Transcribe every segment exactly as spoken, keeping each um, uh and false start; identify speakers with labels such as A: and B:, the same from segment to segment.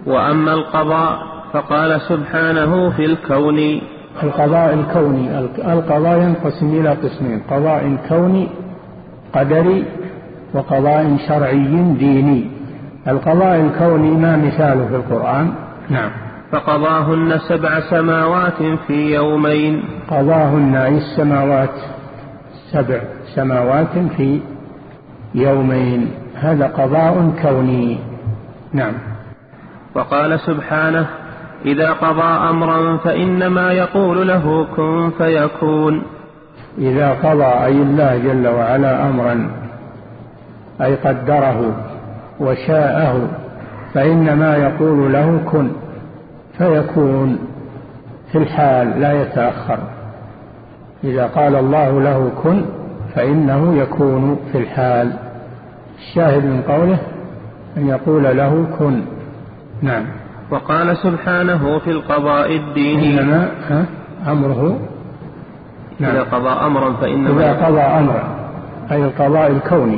A: وأما القضاء فقال سبحانه في الكون.
B: القضاء الكوني، القضاء ينقسم إلى قسمين: قضاء كوني قدري وقضاء شرعي ديني. القضاء الكوني ما مثاله في القرآن؟ نعم.
A: فقضاهن سبع سماوات في يومين.
B: قضاهن أي السماوات، سبع سماوات في يومين، هذا قضاء كوني. نعم.
A: وقال سبحانه: إذا قضى أمرا فإنما يقول له كن فيكون.
B: إذا قضى أي الله جل وعلا أمرا، أي قدره وشاءه، فإنما يقول له كن فيكون في الحال لا يتأخر. إذا قال الله له كن فإنه يكون في الحال. الشاهد من قوله أن يقول له كن. نعم.
A: وقال سبحانه في القضاء الديني:
B: إنما أمره.
A: نعم. إذا قضى أمرا فإنما
B: إذا قضى أمرا أي القضاء الكوني،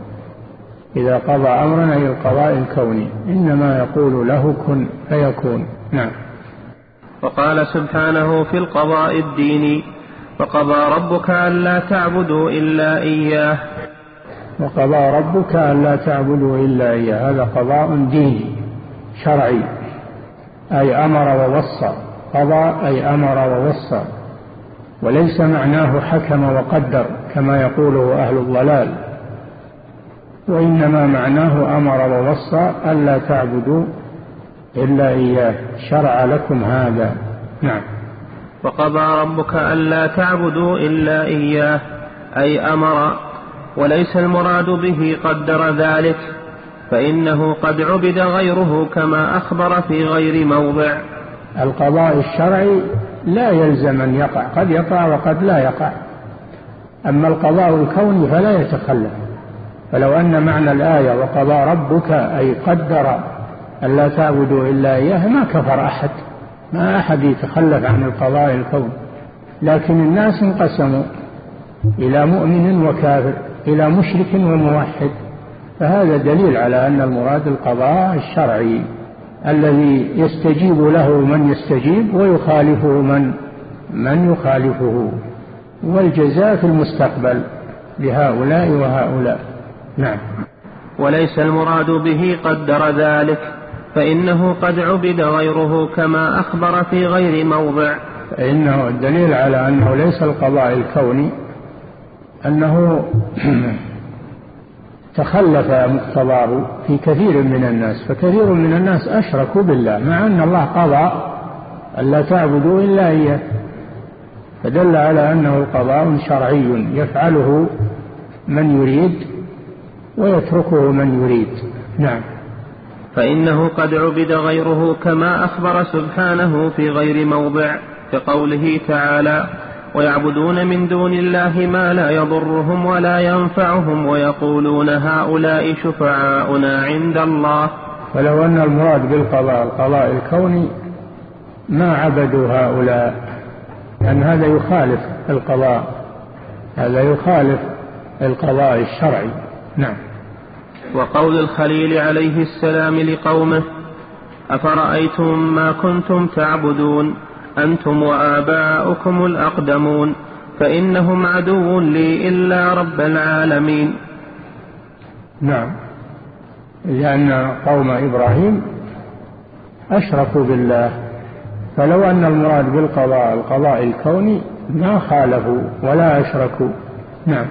B: إذا قضى أمرا أي القضاء الكوني، إنما يقول له كن فيكون. نعم.
A: وقال سبحانه في القضاء الديني: وقضى ربك ألا تعبدوا إلا إياه.
B: وقضى ربك ألا تعبدوا إلا إياه، هذا قضاء ديني شرعي، أي أمر ووصى. قضى أي أمر ووصى، وليس معناه حكم وقدر كما يقوله أهل الضلال، وإنما معناه أمر ووصى ألا تعبدوا إلا إياه، شرع لكم هذا. نعم.
A: وقضى ربك ألا تعبدوا إلا إياه أي أمر، وليس المراد به قدر ذلك، فإنه قد عبد غيره كما أخبر في غير موضع.
B: القضاء الشرعي لا يلزم أن يقع، قد يقع وقد لا يقع. أما القضاء الكوني فلا يتخلف. فلو أن معنى الآية وقضى ربك أي قدر ألا تعبدوا إلا إياه ما كفر أحد، ما أحد يتخلف عن القضاء الكوني. لكن الناس انقسموا إلى مؤمن وكافر، إلى مشرك وموحد، فهذا دليل على أن المراد القضاء الشرعي الذي يستجيب له من يستجيب ويخالفه من من يخالفه، والجزاء في المستقبل لهؤلاء وهؤلاء. نعم.
A: وليس المراد به قدر ذلك، فإنه قد عبد غيره كما أخبر في غير موضع.
B: فإنه الدليل على أنه ليس القضاء الكوني أنه تخلف مقتضاه في كثير من الناس، فكثير من الناس أشركوا بالله مع أن الله قضى ألا تعبدوا إلا إياه، فدل على أنه قضاء شرعي يفعله من يريد ويتركه من يريد. نعم.
A: فإنه قد عبد غيره كما أخبر سبحانه في غير موضع كقوله تعالى: ويعبدون من دون الله ما لا يضرهم ولا ينفعهم ويقولون هؤلاء شفعاؤنا عند الله.
B: ولو أن المراد بالقضاء القضاء الكوني ما عبدوا هؤلاء، لأن هذا يخالف القضاء، هذا يخالف القضاء الشرعي. نعم.
A: وقول الخليل عليه السلام لقومه: أفرأيتم ما كنتم تعبدون أنتم وآباؤكم الأقدمون فإنهم عدو لي إلا رب العالمين.
B: نعم. لأن قوم إبراهيم أشركوا بالله، فلو أن المراد بالقضاء القضاء الكوني ما خالفوا ولا أشركوا. نعم.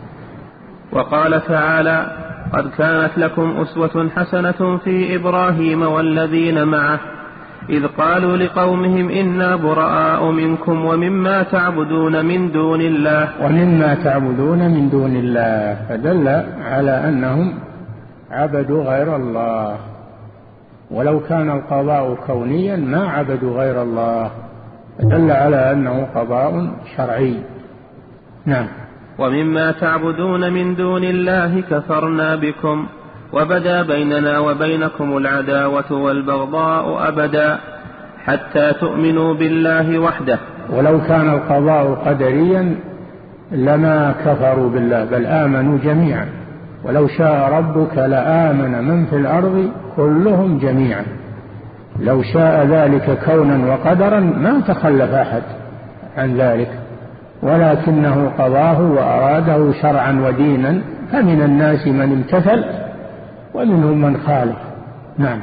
A: وقال تعالى: قد كانت لكم أسوة حسنة في إبراهيم والذين معه إذ قالوا لقومهم إنا براء منكم ومما تعبدون من دون الله
B: ومما تعبدون من دون الله، فدل على أنهم عبدوا غير الله، ولو كان القضاء كونيا ما عبدوا غير الله، فدل على أنه قضاء شرعي. نعم.
A: ومما تعبدون من دون الله كفرنا بكم وبدا بيننا وبينكم العداوة والبغضاء أبدا حتى تؤمنوا بالله وحده.
B: ولو كان القضاء قدريا لما كفروا بالله بل آمنوا جميعا، ولو شاء ربك لآمن من في الأرض كلهم جميعا لو شاء ذلك كونا وقدرا ما تخلف أحد عن ذلك، ولكنه قضاه وأراده شرعا ودينا، فمن الناس من امتثل ومنهم من خالف. نعم.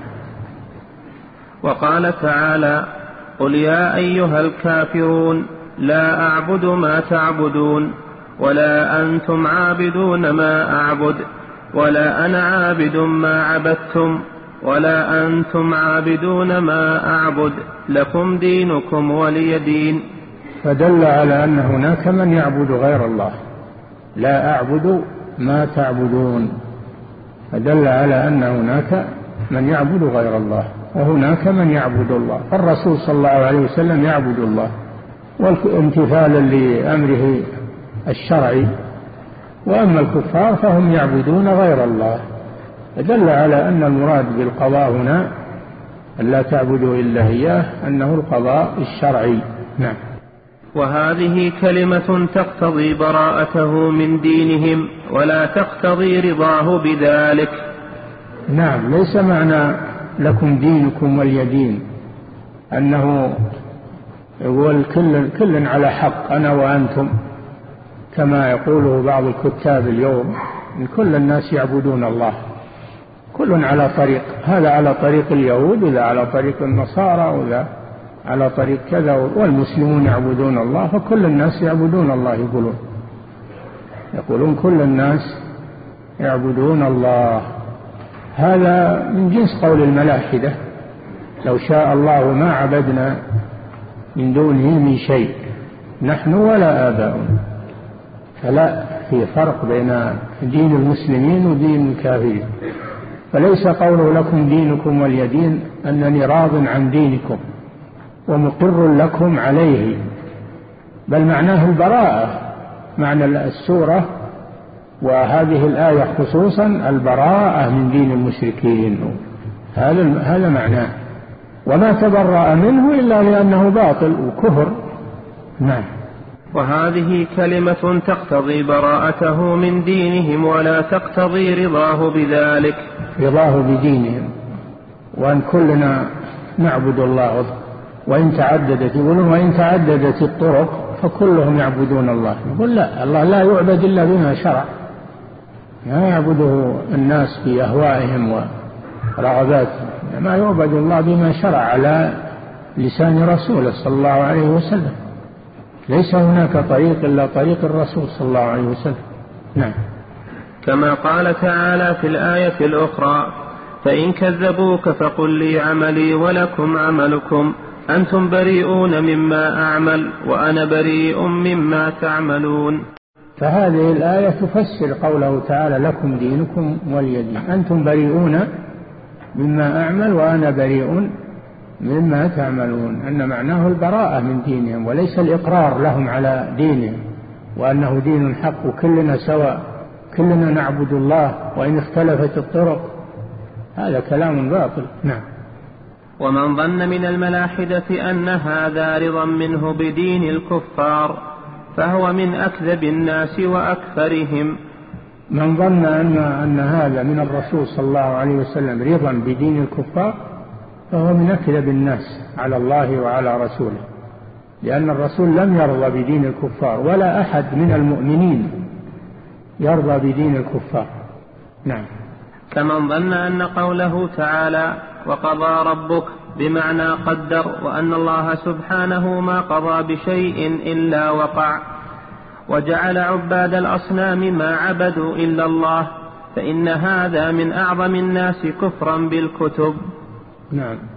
A: وقال تعالى: قل يا أيها الكافرون لا أعبد ما تعبدون ولا أنتم عابدون ما أعبد ولا أنا عابد ما عبدتم ولا أنتم عابدون ما أعبد لكم دينكم ولي دين.
B: فدل على أن هناك من يعبد غير الله. لا أعبد ما تعبدون، فدل على أن هناك من يعبد غير الله وهناك من يعبد الله. فالرسول صلى الله عليه وسلم يعبد الله وامتثالا لأمره الشرعي، وأما الكفار فهم يعبدون غير الله. فدل على أن المراد بالقضاء هنا أن لا تعبدوا إلا إياه أنه القضاء الشرعي. نعم.
A: وهذه كلمة تقتضي براءته من دينهم ولا تقتضي رضاه بذلك.
B: نعم، ليس معنى لكم دينكم ولي دين أنه يقول كل, كل على حق أنا وأنتم، كما يقوله بعض الكتاب اليوم إن كل الناس يعبدون الله، كل على طريق، هذا على طريق اليهود وذا على طريق النصارى وذا على طريق كذا، والمسلمون يعبدون الله، فكل الناس يعبدون الله. يقولون يقولون كل الناس يعبدون الله. هذا من جنس قول الملاحدة: لو شاء الله ما عبدنا من دونه من شيء نحن ولا آباؤنا. فلا، في فرق بين دين المسلمين ودين الكافرين. فليس قوله لكم دينكم ولي دين أنني راض عن دينكم ومقر لكم عليه، بل معناه البراءة. معنى السورة وهذه الآية خصوصا البراءة من دين المشركين، هذا هذا معناه، وما تبرأ منه إلا لأنه باطل وكفر. نعم.
A: وهذه كلمة تقتضي براءته من دينهم ولا تقتضي رضاه بذلك.
B: رضاه بدينهم، وأن كلنا نعبد الله، وإن تعددت، يقولون وإن تعددت الطرق فكلهم يعبدون الله. يقول لا، الله لا يعبد إلا بما شرع، ما يعبده الناس بأهوائهم ورغباتهم، ما يعبد الله بما شرع على لسان رسوله صلى الله عليه وسلم. ليس هناك طريق إلا طريق الرسول صلى الله عليه وسلم. نعم.
A: كما قال تعالى في الآية الأخرى: فإن كذبوك فقل لي عملي ولكم عملكم أنتم بريئون مما أعمل وأنا بريء مما تعملون.
B: فهذه الآية تفسر قوله تعالى: لكم دينكم ولي دين، أنتم بريئون مما أعمل وأنا بريء مما تعملون، أن معناه البراءة من دينهم وليس الإقرار لهم على دينهم وأنه دين حق وكلنا سواء، كلنا نعبد الله وإن اختلفت الطرق. هذا كلام باطل. نعم.
A: ومن ظن من الملاحدة أن هذا رضا منه بدين الكفار فهو من أكذب الناس وأكثرهم.
B: من ظن أن, أن هذا من الرسول صلى الله عليه وسلم رضا بدين الكفار فهو من أكذب الناس على الله وعلى رسوله، لأن الرسول لم يرضى بدين الكفار ولا أحد من المؤمنين يرضى بدين الكفار. نعم.
A: كمن ظن أن قوله تعالى: وقضى ربك بمعنى قدر، وأن الله سبحانه ما قضى بشيء إلا وقع، وجعل عباد الأصنام ما عبدوا إلا الله، فإن هذا من أعظم الناس كفرا بالكتب.
B: نعم.